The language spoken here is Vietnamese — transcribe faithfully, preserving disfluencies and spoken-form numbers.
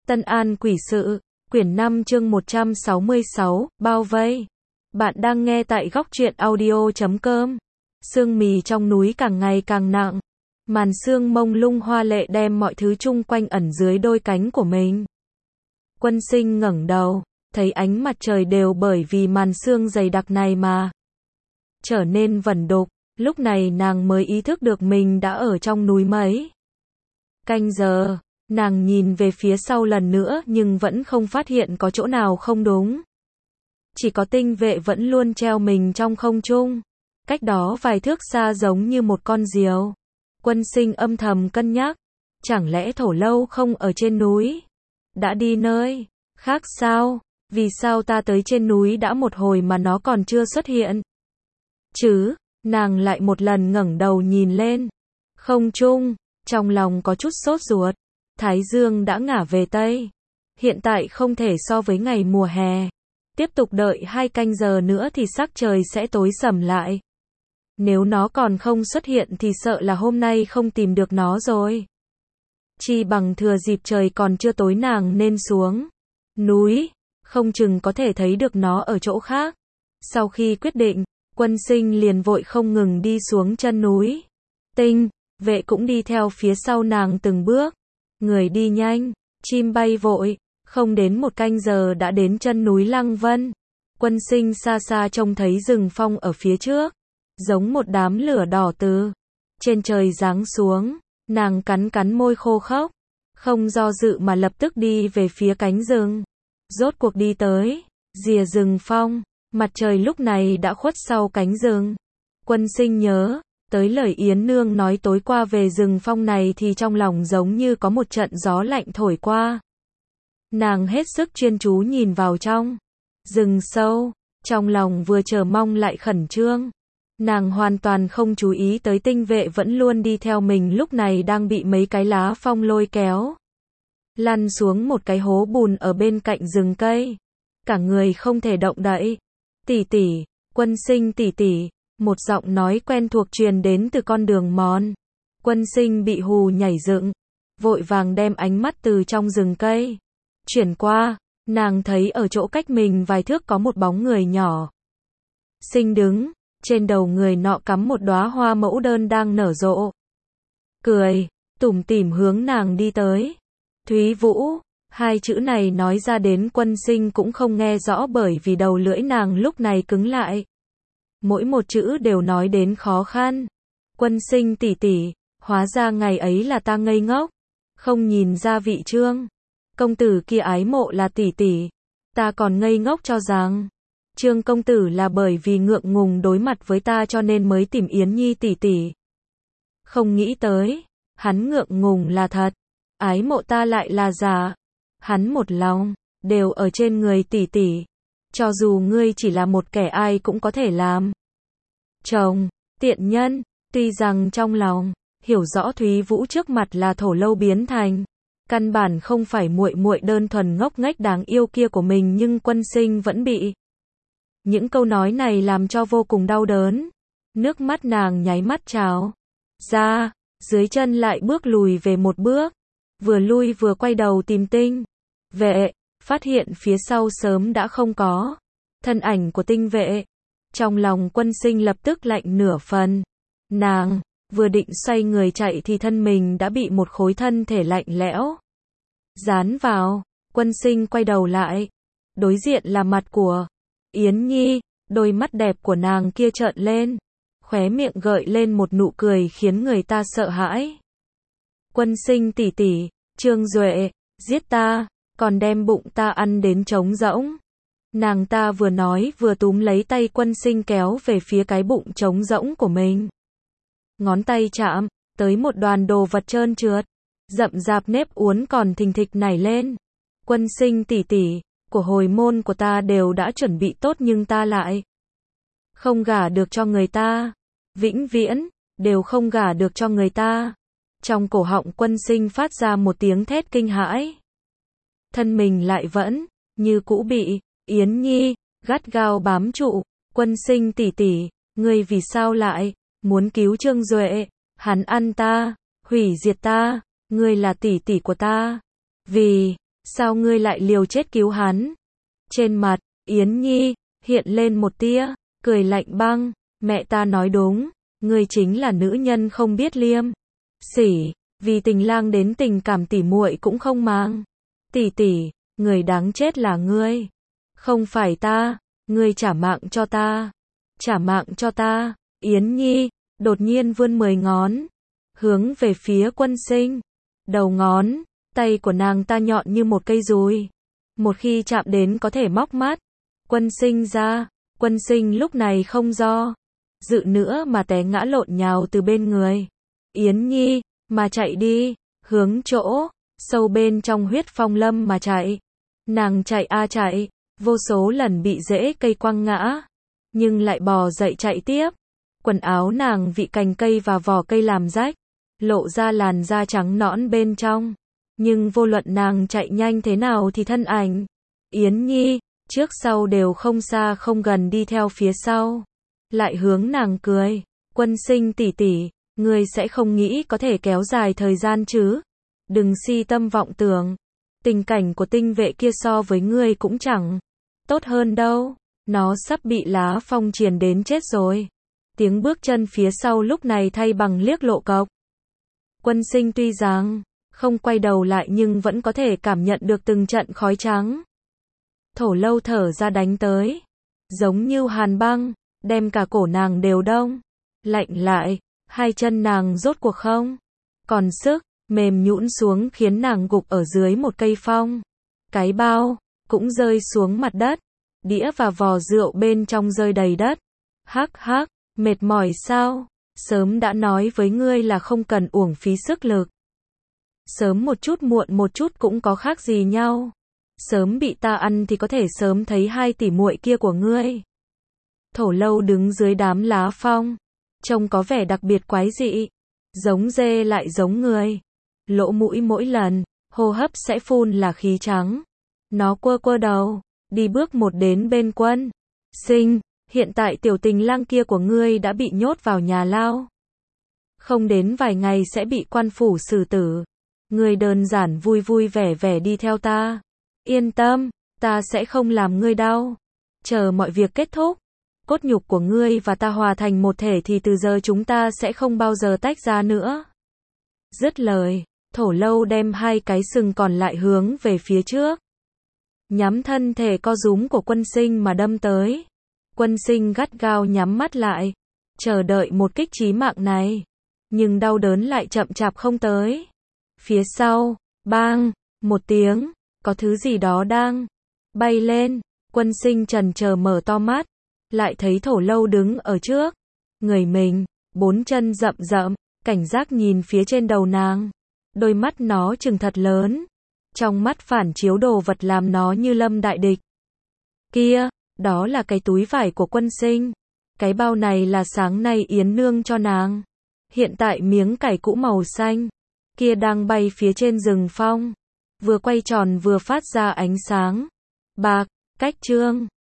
Tân An Quỷ Sự, quyển năm chương một trăm sáu mươi sáu, bao vây. Bạn đang nghe tại góc truyện audio chấm com. Sương mì trong núi càng ngày càng nặng. Màn sương mông lung hoa lệ đem mọi thứ chung quanh ẩn dưới đôi cánh của mình. Quân Sinh ngẩng đầu, thấy ánh mặt trời đều bởi vì màn sương dày đặc này mà trở nên vẩn đục. Lúc này nàng mới ý thức được mình đã ở trong núi mấy canh giờ. Nàng nhìn về phía sau lần nữa nhưng vẫn không phát hiện có chỗ nào không đúng. Chỉ có tinh vệ vẫn luôn treo mình trong không trung. Cách đó vài thước xa giống như một con diều. Quân Sinh âm thầm cân nhắc. Chẳng lẽ Thổ Lâu không ở trên núi? Đã đi nơi khác sao? Vì sao ta tới trên núi đã một hồi mà nó còn chưa xuất hiện? Chứ, nàng lại một lần ngẩng đầu nhìn lên. Không trung, trong lòng có chút sốt ruột. Thái dương đã ngả về Tây. Hiện tại không thể so với ngày mùa hè. Tiếp tục đợi hai canh giờ nữa thì sắc trời sẽ tối sầm lại. Nếu nó còn không xuất hiện thì sợ là hôm nay không tìm được nó rồi. Chi bằng thừa dịp trời còn chưa tối nàng nên xuống núi, không chừng có thể thấy được nó ở chỗ khác. Sau khi quyết định, Quân Sinh liền vội không ngừng đi xuống chân núi. Tinh vệ cũng đi theo phía sau nàng từng bước. Người đi nhanh, chim bay vội, không đến một canh giờ đã đến chân núi Lăng Vân. Quân Sinh xa xa trông thấy rừng phong ở phía trước, giống một đám lửa đỏ từ trên trời giáng xuống. Nàng cắn cắn môi khô khốc, không do dự mà lập tức đi về phía cánh rừng. Rốt cuộc đi tới rìa rừng phong, mặt trời lúc này đã khuất sau cánh rừng. Quân Sinh nhớ tới lời Yến Nương nói tối qua về rừng phong này thì trong lòng giống như có một trận gió lạnh thổi qua. Nàng hết sức chuyên chú nhìn vào trong rừng sâu, trong lòng vừa chờ mong lại khẩn trương. Nàng hoàn toàn không chú ý tới tinh vệ vẫn luôn đi theo mình lúc này đang bị mấy cái lá phong lôi kéo lăn xuống một cái hố bùn ở bên cạnh rừng cây. Cả người không thể động đậy. Tỷ tỷ, Quân Sinh tỷ tỷ. Một giọng nói quen thuộc truyền đến từ con đường mòn. Quân Sinh bị hù nhảy dựng, vội vàng đem ánh mắt từ trong rừng cây chuyển qua. Nàng thấy ở chỗ cách mình vài thước có một bóng người nhỏ xinh đứng, trên đầu người nọ cắm một đóa hoa mẫu đơn đang nở rộ. Cười tủm tỉm hướng nàng đi tới. Thúy Vũ, hai chữ này nói ra đến Quân Sinh cũng không nghe rõ bởi vì đầu lưỡi nàng lúc này cứng lại. Mỗi một chữ đều nói đến khó khăn. Quân Sinh tỷ tỷ, hóa ra ngày ấy là ta ngây ngốc, không nhìn ra vị Trương công tử kia ái mộ là tỷ tỷ. Ta còn ngây ngốc cho rằng Trương công tử là bởi vì ngượng ngùng đối mặt với ta cho nên mới tìm Yến Nhi tỷ tỷ. Không nghĩ tới, hắn ngượng ngùng là thật, ái mộ ta lại là giả. Hắn một lòng đều ở trên người tỷ tỷ. Cho dù ngươi chỉ là một kẻ ai cũng có thể làm chồng, tiện nhân. Tuy rằng trong lòng hiểu rõ Thúy Vũ trước mặt là Thổ Lâu biến thành, căn bản không phải muội muội đơn thuần ngốc nghếch đáng yêu kia của mình, nhưng Quân Sinh vẫn bị những câu nói này làm cho vô cùng đau đớn. Nước mắt nàng nháy mắt trào ra, dưới chân lại bước lùi về một bước, vừa lui vừa quay đầu tìm tinh vệ, phát hiện phía sau sớm đã không có thân ảnh của tinh vệ. Trong lòng Quân Sinh lập tức lạnh nửa phần. Nàng vừa định xoay người chạy thì thân mình đã bị một khối thân thể lạnh lẽo dán vào. Quân Sinh quay đầu lại, đối diện là mặt của Yến Nhi. Đôi mắt đẹp của nàng kia trợn lên, khóe miệng gợi lên một nụ cười khiến người ta sợ hãi. Quân Sinh tỷ tỷ, Trương Duệ giết ta, còn đem bụng ta ăn đến trống rỗng. Nàng ta vừa nói vừa túm lấy tay Quân Sinh kéo về phía cái bụng trống rỗng của mình. Ngón tay chạm tới một đoàn đồ vật trơn trượt, rậm rạp nếp uốn còn thình thịch nảy lên. Quân Sinh tỷ tỷ, của hồi môn của ta đều đã chuẩn bị tốt nhưng ta lại không gả được cho người ta. Vĩnh viễn đều không gả được cho người ta. Trong cổ họng Quân Sinh phát ra một tiếng thét kinh hãi. Thân mình lại vẫn như cũ bị Yến Nhi gắt gao bám trụ. Quân Sinh tỷ tỷ, ngươi vì sao lại muốn cứu Trương Duệ? Hắn ăn ta, hủy diệt ta, ngươi là tỷ tỷ của ta. Vì Sao ngươi lại liều chết cứu hắn? Trên mặt, Yến Nhi, hiện lên một tia, cười lạnh băng, mẹ ta nói đúng, ngươi chính là nữ nhân không biết liêm sỉ, vì tình lang đến tình cảm tỉ muội cũng không màng. Tỷ tỷ, người đáng chết là ngươi, không phải ta, ngươi trả mạng cho ta, trả mạng cho ta. Yến Nhi, đột nhiên vươn mười ngón, hướng về phía Quân Sinh. Đầu ngón tay của nàng ta nhọn như một cây dùi, một khi chạm đến có thể móc mắt Quân Sinh ra. Quân Sinh lúc này không do dự nữa mà té ngã lộn nhào từ bên người Yến Nhi, mà chạy đi, hướng chỗ sâu bên trong huyết phong lâm mà chạy. Nàng chạy a chạy, vô số lần bị rễ cây quăng ngã, nhưng lại bò dậy chạy tiếp. Quần áo nàng bị cành cây và vỏ cây làm rách, lộ ra làn da trắng nõn bên trong. Nhưng vô luận nàng chạy nhanh thế nào thì thân ảnh Yến Nhi, trước sau đều không xa không gần đi theo phía sau. Lại hướng nàng cười, Quân Sinh tỷ tỷ, ngươi sẽ không nghĩ có thể kéo dài thời gian chứ? Đừng si tâm vọng tưởng, tình cảnh của tinh vệ kia so với ngươi cũng chẳng tốt hơn đâu, nó sắp bị lá phong triền đến chết rồi. Tiếng bước chân phía sau lúc này thay bằng liếc lộ cộc. Quân Sinh tuy rằng không quay đầu lại nhưng vẫn có thể cảm nhận được từng trận khói trắng Thổ Lâu thở ra đánh tới, giống như hàn băng, đem cả cổ nàng đều đông lạnh lại. Hai chân nàng rốt cuộc không còn sức, mềm nhũn xuống khiến nàng gục ở dưới một cây phong. Cái bao cũng rơi xuống mặt đất, đĩa và vò rượu bên trong rơi đầy đất. Hắc hắc, mệt mỏi sao? Sớm đã nói với ngươi là không cần uổng phí sức lực. Sớm một chút muộn một chút cũng có khác gì nhau. Sớm bị ta ăn thì có thể sớm thấy hai tỷ muội kia của ngươi. Thổ Lâu đứng dưới đám lá phong, trông có vẻ đặc biệt quái dị, giống dê lại giống người. Lỗ mũi mỗi lần hô hấp sẽ phun là khí trắng. Nó quơ quơ đầu, đi bước một đến bên Quân Sinh. Hiện tại tiểu tình lang kia của ngươi đã bị nhốt vào nhà lao, không đến vài ngày sẽ bị quan phủ xử tử. Ngươi đơn giản vui vui vẻ vẻ đi theo ta. Yên tâm, ta sẽ không làm ngươi đau. Chờ mọi việc kết thúc, cốt nhục của ngươi và ta hòa thành một thể thì từ giờ chúng ta sẽ không bao giờ tách ra nữa. Dứt lời, Thổ Lâu đem hai cái sừng còn lại hướng về phía trước, nhắm thân thể co rúm của Quân Sinh mà đâm tới. Quân Sinh gắt gao nhắm mắt lại, chờ đợi một kích chí mạng này, nhưng đau đớn lại chậm chạp không tới. Phía sau, bang, một tiếng, có thứ gì đó đang bay lên. Quân Sinh chần chờ mở to mắt, lại thấy Thổ Lâu đứng ở trước người mình, bốn chân rậm rậm, cảnh giác nhìn phía trên đầu nàng. Đôi mắt nó trừng thật lớn, trong mắt phản chiếu đồ vật làm nó như lâm đại địch. Kia, đó là cái túi vải của Quân Sinh. Cái bao này là sáng nay Yến Nương cho nàng. Hiện tại miếng cải cũ màu xanh kia đang bay phía trên rừng phong, vừa quay tròn vừa phát ra ánh sáng bạc, cách trương.